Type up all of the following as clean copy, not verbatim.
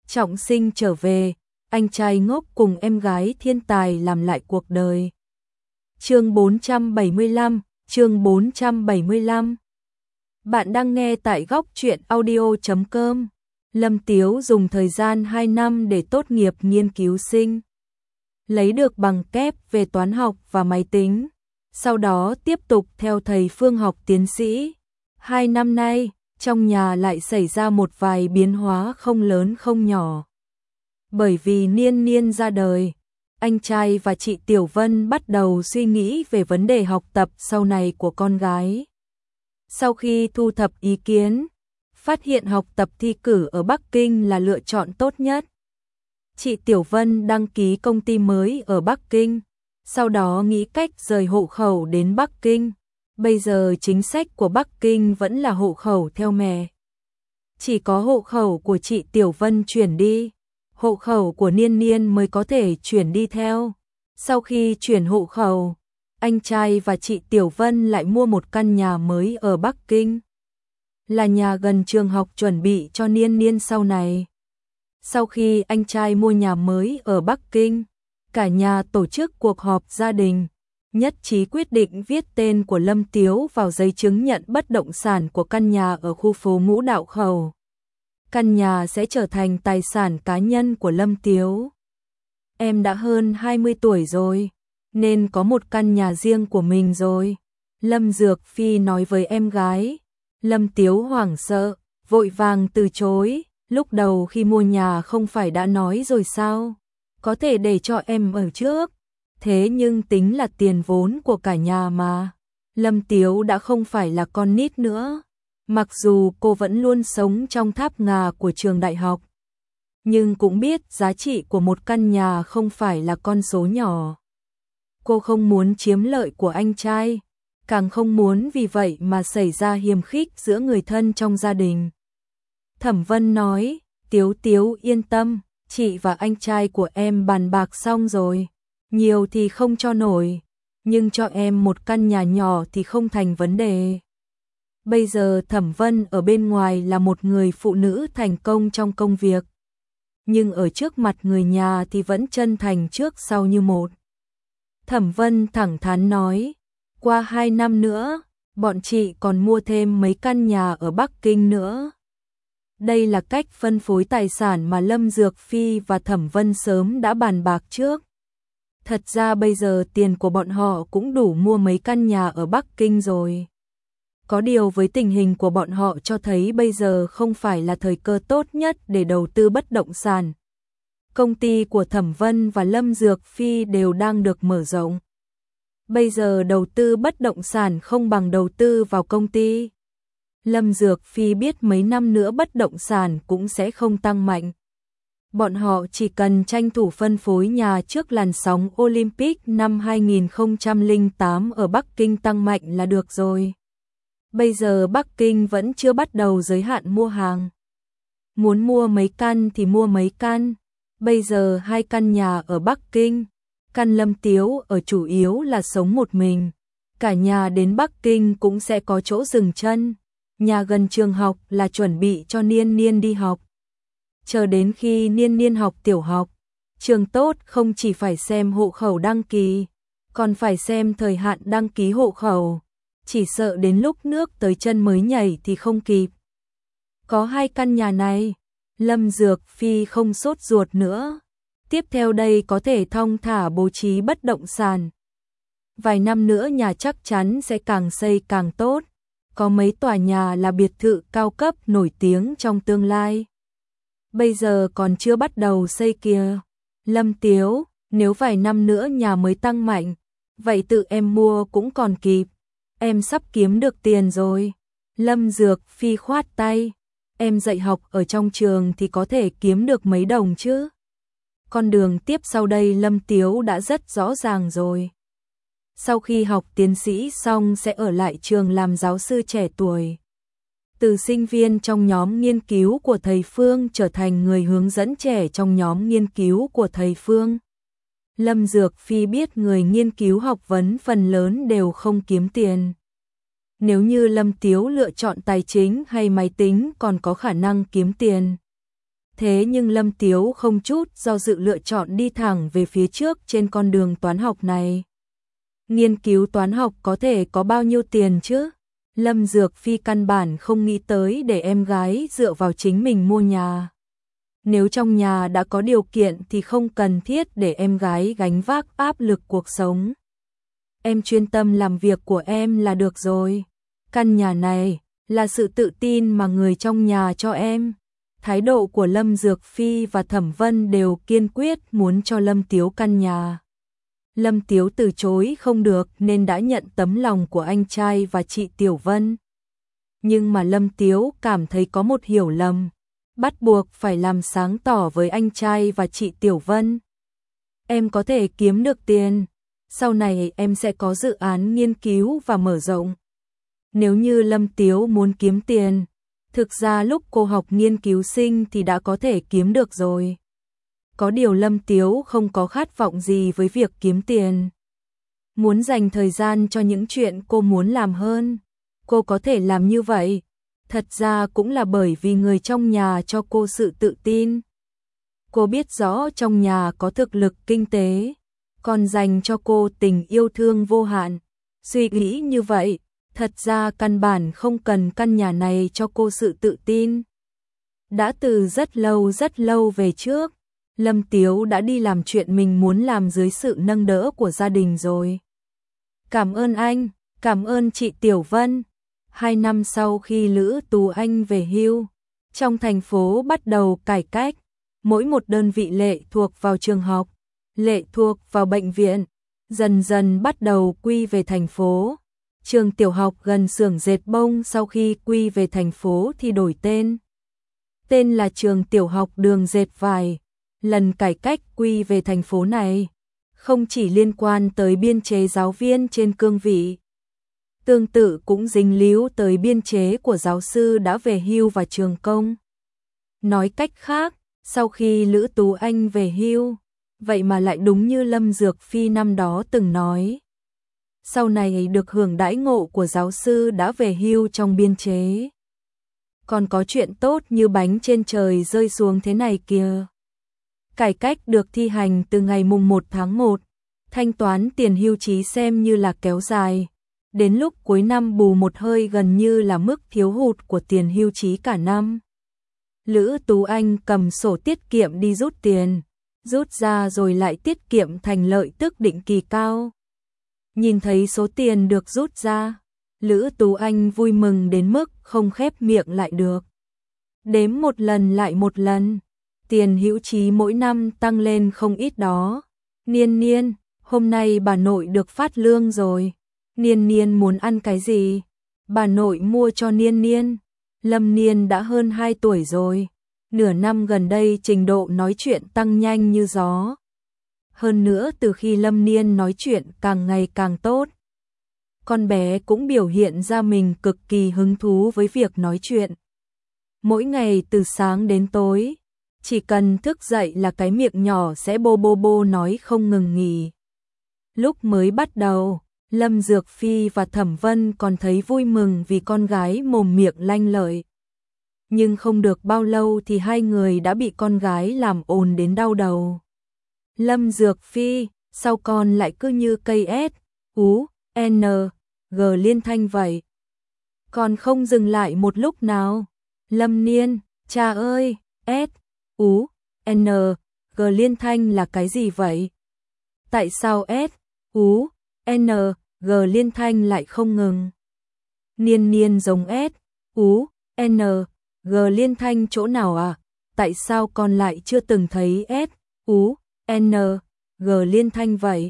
trọng sinh trở về, anh trai ngốc cùng em gái thiên tài làm lại cuộc đời. Chương 475. Bạn đang nghe tại góc truyện audio.com. Lâm Tiếu dùng thời gian 2 năm để tốt nghiệp nghiên cứu sinh, lấy được bằng kép về toán học và máy tính, sau đó tiếp tục theo thầy Phương học tiến sĩ. 2 năm nay, trong nhà lại xảy ra một vài biến hóa không lớn không nhỏ. Bởi vì Niên Niên ra đời, anh trai và chị Tiểu Vân bắt đầu suy nghĩ về vấn đề học tập sau này của con gái. Sau khi thu thập ý kiến, phát hiện học tập thi cử ở Bắc Kinh là lựa chọn tốt nhất. Chị Tiểu Vân đăng ký công ty mới ở Bắc Kinh, sau đó nghĩ cách rời hộ khẩu đến Bắc Kinh. Bây giờ chính sách của Bắc Kinh vẫn là hộ khẩu theo mẹ. Chỉ có hộ khẩu của chị Tiểu Vân chuyển đi, hộ khẩu của Niên Niên mới có thể chuyển đi theo. Sau khi chuyển hộ khẩu, anh trai và chị Tiểu Vân lại mua một căn nhà mới ở Bắc Kinh. Là nhà gần trường học chuẩn bị cho Niên Niên sau này. Sau khi anh trai mua nhà mới ở Bắc Kinh, cả nhà tổ chức cuộc họp gia đình, nhất trí quyết định viết tên của Lâm Tiếu vào giấy chứng nhận bất động sản của căn nhà ở khu phố Ngũ Đạo Khẩu. Căn nhà sẽ trở thành tài sản cá nhân của Lâm Tiếu. Em đã hơn 20 tuổi rồi, nên có một căn nhà riêng của mình rồi. Lâm Dược Phi nói với em gái. Lâm Tiếu hoảng sợ, vội vàng từ chối. Lúc đầu khi mua nhà không phải đã nói rồi sao? Có thể để cho em ở trước. Thế nhưng tính là tiền vốn của cả nhà mà. Lâm Tiếu đã không phải là con nít nữa. Mặc dù cô vẫn luôn sống trong tháp ngà của trường đại học, nhưng cũng biết giá trị của một căn nhà không phải là con số nhỏ. Cô không muốn chiếm lợi của anh trai, càng không muốn vì vậy mà xảy ra hiềm khích giữa người thân trong gia đình. Thẩm Vân nói, Tiếu Tiếu yên tâm, chị và anh trai của em bàn bạc xong rồi. Nhiều thì không cho nổi, nhưng cho em một căn nhà nhỏ thì không thành vấn đề. Bây giờ Thẩm Vân ở bên ngoài là một người phụ nữ thành công trong công việc, nhưng ở trước mặt người nhà thì vẫn chân thành trước sau như một. Thẩm Vân thẳng thắn nói, qua 2 năm nữa, bọn chị còn mua thêm mấy căn nhà ở Bắc Kinh nữa. Đây là cách phân phối tài sản mà Lâm Dược Phi và Thẩm Vân sớm đã bàn bạc trước. Thật ra bây giờ tiền của bọn họ cũng đủ mua mấy căn nhà ở Bắc Kinh rồi. Có điều với tình hình của bọn họ cho thấy bây giờ không phải là thời cơ tốt nhất để đầu tư bất động sản. Công ty của Thẩm Vân và Lâm Dược Phi đều đang được mở rộng. Bây giờ đầu tư bất động sản không bằng đầu tư vào công ty. Lâm Dược Phi biết mấy năm nữa bất động sản cũng sẽ không tăng mạnh. Bọn họ chỉ cần tranh thủ phân phối nhà trước làn sóng Olympic năm 2008 ở Bắc Kinh tăng mạnh là được rồi. Bây giờ Bắc Kinh vẫn chưa bắt đầu giới hạn mua hàng. Muốn mua mấy căn thì mua mấy căn. Bây giờ 2 căn nhà ở Bắc Kinh. Căn Lâm Tiếu ở chủ yếu là sống một mình. Cả nhà đến Bắc Kinh cũng sẽ có chỗ dừng chân. Nhà gần trường học là chuẩn bị cho Niên Niên đi học. Chờ đến khi Niên Niên học tiểu học, trường tốt không chỉ phải xem hộ khẩu đăng ký, còn phải xem thời hạn đăng ký hộ khẩu. Chỉ sợ đến lúc nước tới chân mới nhảy thì không kịp. Có 2 căn nhà này, Lâm Dược Phi không sốt ruột nữa. Tiếp theo đây có thể thong thả bố trí bất động sản. Vài năm nữa nhà chắc chắn sẽ càng xây càng tốt. Có mấy tòa nhà là biệt thự cao cấp nổi tiếng trong tương lai. Bây giờ còn chưa bắt đầu xây kìa. Lâm Tiếu, nếu vài năm nữa nhà mới tăng mạnh, vậy tự em mua cũng còn kịp. Em sắp kiếm được tiền rồi. Lâm Dược Phi khoát tay. Em dạy học ở trong trường thì có thể kiếm được mấy đồng chứ. Con đường tiếp sau đây Lâm Tiếu đã rất rõ ràng rồi. Sau khi học tiến sĩ xong sẽ ở lại trường làm giáo sư trẻ tuổi. Từ sinh viên trong nhóm nghiên cứu của thầy Phương trở thành người hướng dẫn trẻ trong nhóm nghiên cứu của thầy Phương. Lâm Dược Phi biết người nghiên cứu học vấn phần lớn đều không kiếm tiền. Nếu như Lâm Tiếu lựa chọn tài chính hay máy tính còn có khả năng kiếm tiền. Thế nhưng Lâm Tiếu không chút do dự lựa chọn đi thẳng về phía trước trên con đường toán học này. Nghiên cứu toán học có thể có bao nhiêu tiền chứ? Lâm Dược Phi căn bản không nghĩ tới để em gái dựa vào chính mình mua nhà. Nếu trong nhà đã có điều kiện thì không cần thiết để em gái gánh vác áp lực cuộc sống. Em chuyên tâm làm việc của em là được rồi. Căn nhà này là sự tự tin mà người trong nhà cho em. Thái độ của Lâm Dược Phi và Thẩm Vân đều kiên quyết muốn cho Lâm Tiếu căn nhà. Lâm Tiếu từ chối không được nên đã nhận tấm lòng của anh trai và chị Tiểu Vân. Nhưng mà Lâm Tiếu cảm thấy có một hiểu lầm, bắt buộc phải làm sáng tỏ với anh trai và chị Tiểu Vân. Em có thể kiếm được tiền, sau này em sẽ có dự án nghiên cứu và mở rộng. Nếu như Lâm Tiếu muốn kiếm tiền, thực ra lúc cô học nghiên cứu sinh thì đã có thể kiếm được rồi. Có điều Lâm Tiếu không có khát vọng gì với việc kiếm tiền. Muốn dành thời gian cho những chuyện cô muốn làm hơn. Cô có thể làm như vậy, thật ra cũng là bởi vì người trong nhà cho cô sự tự tin. Cô biết rõ trong nhà có thực lực kinh tế, còn dành cho cô tình yêu thương vô hạn. Suy nghĩ như vậy, thật ra căn bản không cần căn nhà này cho cô sự tự tin. Đã từ rất lâu về trước, Lâm Tiếu đã đi làm chuyện mình muốn làm dưới sự nâng đỡ của gia đình rồi. Cảm ơn anh, cảm ơn chị Tiểu Vân. 2 năm sau khi Lữ Tú Anh về hưu, trong thành phố bắt đầu cải cách, mỗi một đơn vị lệ thuộc vào trường học, lệ thuộc vào bệnh viện, dần dần bắt đầu quy về thành phố. Trường tiểu học gần xưởng dệt bông sau khi quy về thành phố thì đổi tên. Tên là trường tiểu học Đường Dệt Vải. Lần cải cách quy về thành phố này, không chỉ liên quan tới biên chế giáo viên trên cương vị, tương tự cũng dính líu tới biên chế của giáo sư đã về hưu và trường công. Nói cách khác, sau khi Lữ Tú Anh về hưu, vậy mà lại đúng như Lâm Dược Phi năm đó từng nói. Sau này được hưởng đãi ngộ của giáo sư đã về hưu trong biên chế. Còn có chuyện tốt như bánh trên trời rơi xuống thế này kìa. Cải cách được thi hành từ ngày mùng 1 tháng 1, thanh toán tiền hưu trí xem như là kéo dài. Đến lúc cuối năm bù một hơi gần như là mức thiếu hụt của tiền hưu trí cả năm. Lữ Tú Anh cầm sổ tiết kiệm đi rút tiền, rút ra rồi lại tiết kiệm thành lợi tức định kỳ cao. Nhìn thấy số tiền được rút ra, Lữ Tú Anh vui mừng đến mức không khép miệng lại được. Đếm một lần lại một lần, tiền hữu trí mỗi năm tăng lên không ít đó. Niên Niên, hôm nay bà nội được phát lương rồi. Niên Niên muốn ăn cái gì? Bà nội mua cho Niên Niên. Lâm Niên đã hơn 2 tuổi rồi. Nửa năm gần đây trình độ nói chuyện tăng nhanh như gió. Hơn nữa từ khi Lâm Niên nói chuyện càng ngày càng tốt. Con bé cũng biểu hiện ra mình cực kỳ hứng thú với việc nói chuyện. Mỗi ngày từ sáng đến tối, chỉ cần thức dậy là cái miệng nhỏ sẽ bô bô bô nói không ngừng nghỉ. Lúc mới bắt đầu, Lâm Dược Phi và Thẩm Vân còn thấy vui mừng vì con gái mồm miệng lanh lợi. Nhưng không được bao lâu thì hai người đã bị con gái làm ồn đến đau đầu. Lâm Dược Phi, sao con lại cứ như cây S, U, N, G liên thanh vậy? Con không dừng lại một lúc nào. Lâm Niên, cha ơi, S, U, N, G liên thanh là cái gì vậy? Tại sao S, U, N, G liên thanh lại không ngừng? Niên Niên giống S, U, N, G liên thanh chỗ nào à? Tại sao con lại chưa từng thấy S, U, N, G liên thanh vậy?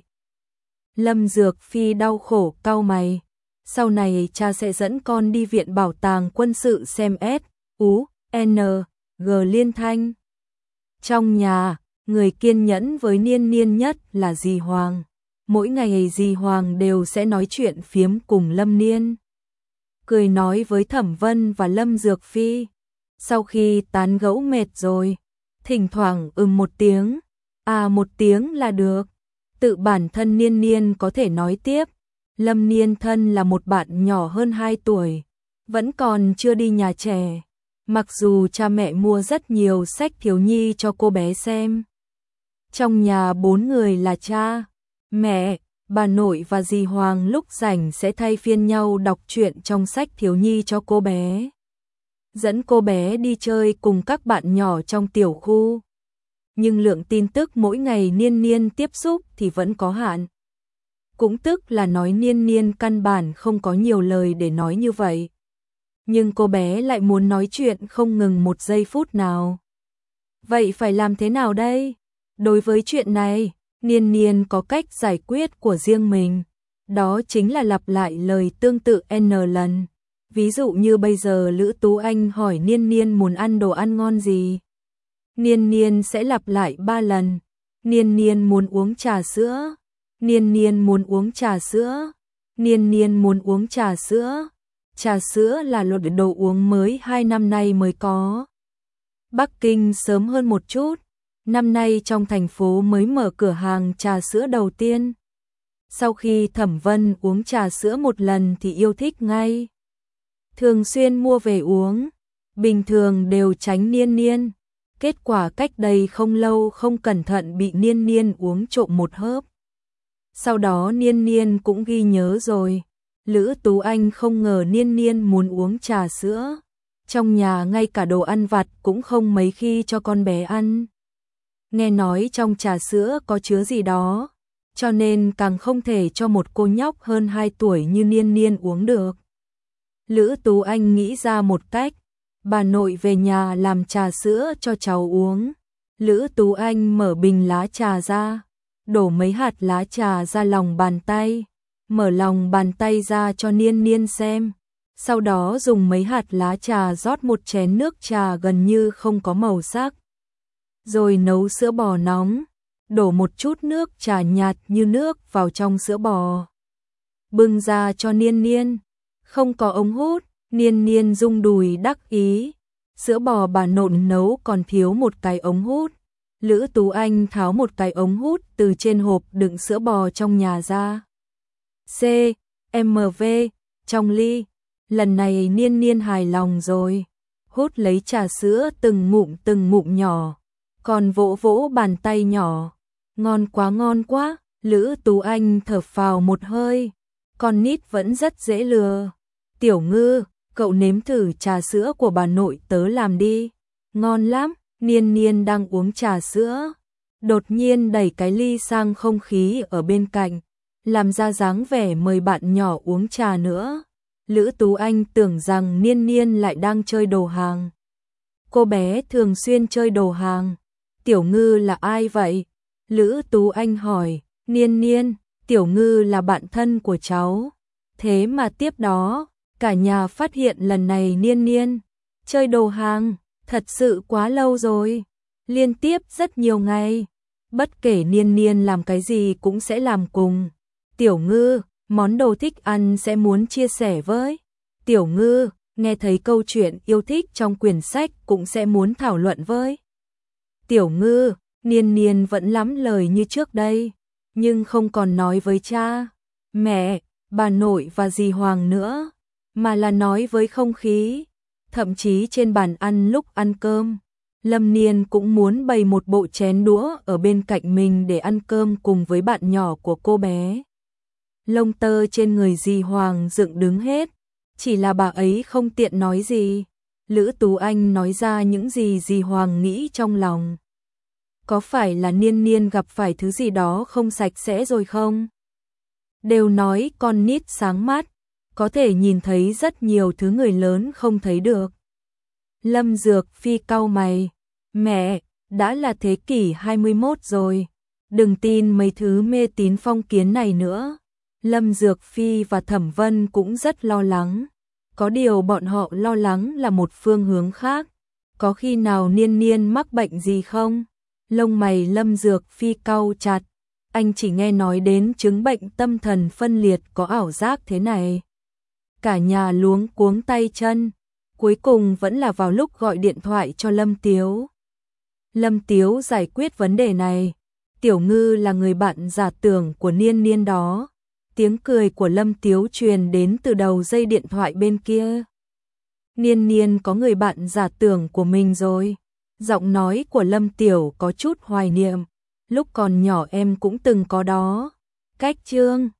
Lâm Dược Phi đau khổ cau mày. Sau này cha sẽ dẫn con đi viện bảo tàng quân sự xem S, U, N, G liên thanh. Trong nhà, người kiên nhẫn với Niên Niên nhất là dì Hoàng. Mỗi ngày dì Hoàng đều sẽ nói chuyện phiếm cùng Lâm Niên. Cười nói với Thẩm Vân và Lâm Dược Phi. Sau khi tán gẫu mệt rồi, thỉnh thoảng một tiếng, à một tiếng là được. Tự bản thân Niên Niên có thể nói tiếp. Lâm Niên thân là một bạn nhỏ hơn 2 tuổi, vẫn còn chưa đi nhà trẻ. Mặc dù cha mẹ mua rất nhiều sách thiếu nhi cho cô bé xem. Trong nhà 4 người là cha, mẹ, bà nội và dì Hoàng lúc rảnh sẽ thay phiên nhau đọc truyện trong sách thiếu nhi cho cô bé. Dẫn cô bé đi chơi cùng các bạn nhỏ trong tiểu khu. Nhưng lượng tin tức mỗi ngày Niên Niên tiếp xúc thì vẫn có hạn. Cũng tức là nói Niên Niên căn bản không có nhiều lời để nói như vậy. Nhưng cô bé lại muốn nói chuyện không ngừng một giây phút nào. Vậy phải làm thế nào đây? Đối với chuyện này, Niên Niên có cách giải quyết của riêng mình. Đó chính là lặp lại lời tương tự N lần. Ví dụ như bây giờ Lữ Tú Anh hỏi Niên Niên muốn ăn đồ ăn ngon gì. Niên Niên sẽ lặp lại 3 lần. Niên Niên muốn uống trà sữa. Niên Niên muốn uống trà sữa. Niên Niên muốn uống trà sữa. Trà sữa là đồ uống mới 2 năm nay mới có. Bắc Kinh sớm hơn một chút. Năm nay trong thành phố mới mở cửa hàng trà sữa đầu tiên. Sau khi Thẩm Vân uống trà sữa một lần thì yêu thích ngay. Thường xuyên mua về uống. Bình thường đều tránh Niên Niên. Kết quả cách đây không lâu không cẩn thận bị Niên Niên uống trộm một hớp. Sau đó Niên Niên cũng ghi nhớ rồi. Lữ Tú Anh không ngờ Niên Niên muốn uống trà sữa. Trong nhà ngay cả đồ ăn vặt cũng không mấy khi cho con bé ăn. Nghe nói trong trà sữa có chứa gì đó, cho nên càng không thể cho một cô nhóc hơn 2 tuổi như Niên Niên uống được. Lữ Tú Anh nghĩ ra một cách, bà nội về nhà làm trà sữa cho cháu uống. Lữ Tú Anh mở bình lá trà ra, đổ mấy hạt lá trà ra lòng bàn tay, mở lòng bàn tay ra cho Niên Niên xem. Sau đó dùng mấy hạt lá trà rót một chén nước trà gần như không có màu sắc. Rồi nấu sữa bò nóng, đổ một chút nước trà nhạt như nước vào trong sữa bò. Bưng ra cho Niên Niên, không có ống hút, Niên Niên rung đùi đắc ý. Sữa bò bà nội nấu còn thiếu một cái ống hút. Lữ Tú Anh tháo một cái ống hút từ trên hộp đựng sữa bò trong nhà ra. CMV, trong ly. Lần này Niên Niên hài lòng rồi. Hút lấy trà sữa từng ngụm nhỏ. Còn vỗ vỗ bàn tay nhỏ. Ngon quá. Lữ Tú Anh thở phào một hơi. Con nít vẫn rất dễ lừa. Tiểu Ngư, cậu nếm thử trà sữa của bà nội tớ làm đi. Ngon lắm. Niên Niên đang uống trà sữa. Đột nhiên đẩy cái ly sang không khí ở bên cạnh. Làm ra dáng vẻ mời bạn nhỏ uống trà nữa. Lữ Tú Anh tưởng rằng Niên Niên lại đang chơi đồ hàng. Cô bé thường xuyên chơi đồ hàng. Tiểu Ngư là ai vậy? Lữ Tú Anh hỏi. Niên Niên, Tiểu Ngư là bạn thân của cháu. Thế mà tiếp đó, cả nhà phát hiện lần này Niên Niên chơi đồ hàng, thật sự quá lâu rồi. Liên tiếp rất nhiều ngày. Bất kể Niên Niên làm cái gì cũng sẽ làm cùng. Tiểu Ngư, món đồ thích ăn sẽ muốn chia sẻ với. Tiểu Ngư, nghe thấy câu chuyện yêu thích trong quyển sách cũng sẽ muốn thảo luận với. Tiểu Ngư, Niên Niên vẫn lắm lời như trước đây, nhưng không còn nói với cha, mẹ, bà nội và dì Hoàng nữa, mà là nói với không khí. Thậm chí trên bàn ăn lúc ăn cơm, Lâm Niên cũng muốn bày một bộ chén đũa ở bên cạnh mình để ăn cơm cùng với bạn nhỏ của cô bé. Lông tơ trên người dì Hoàng dựng đứng hết, chỉ là bà ấy không tiện nói gì. Lữ Tú Anh nói ra những gì dì Hoàng nghĩ trong lòng. Có phải là Niên Niên gặp phải thứ gì đó không sạch sẽ rồi không? Đều nói con nít sáng mắt, có thể nhìn thấy rất nhiều thứ người lớn không thấy được. Lâm Dược Phi cau mày, mẹ, đã là thế kỷ 21 rồi, đừng tin mấy thứ mê tín phong kiến này nữa. Lâm Dược Phi và Thẩm Vân cũng rất lo lắng. Có điều bọn họ lo lắng là một phương hướng khác. Có khi nào Niên Niên mắc bệnh gì không? Lông mày Lâm Dược Phi cau chặt. Anh chỉ nghe nói đến chứng bệnh tâm thần phân liệt có ảo giác thế này. Cả nhà luống cuống tay chân. Cuối cùng vẫn là vào lúc gọi điện thoại cho Lâm Tiếu. Lâm Tiếu giải quyết vấn đề này. Tiểu Ngư là người bạn giả tưởng của Niên Niên đó. Tiếng cười của Lâm Tiếu truyền đến từ đầu dây điện thoại bên kia. Niên Niên có người bạn giả tưởng của mình rồi. Giọng nói của Lâm Tiểu có chút hoài niệm. Lúc còn nhỏ em cũng từng có đó. Cách Chương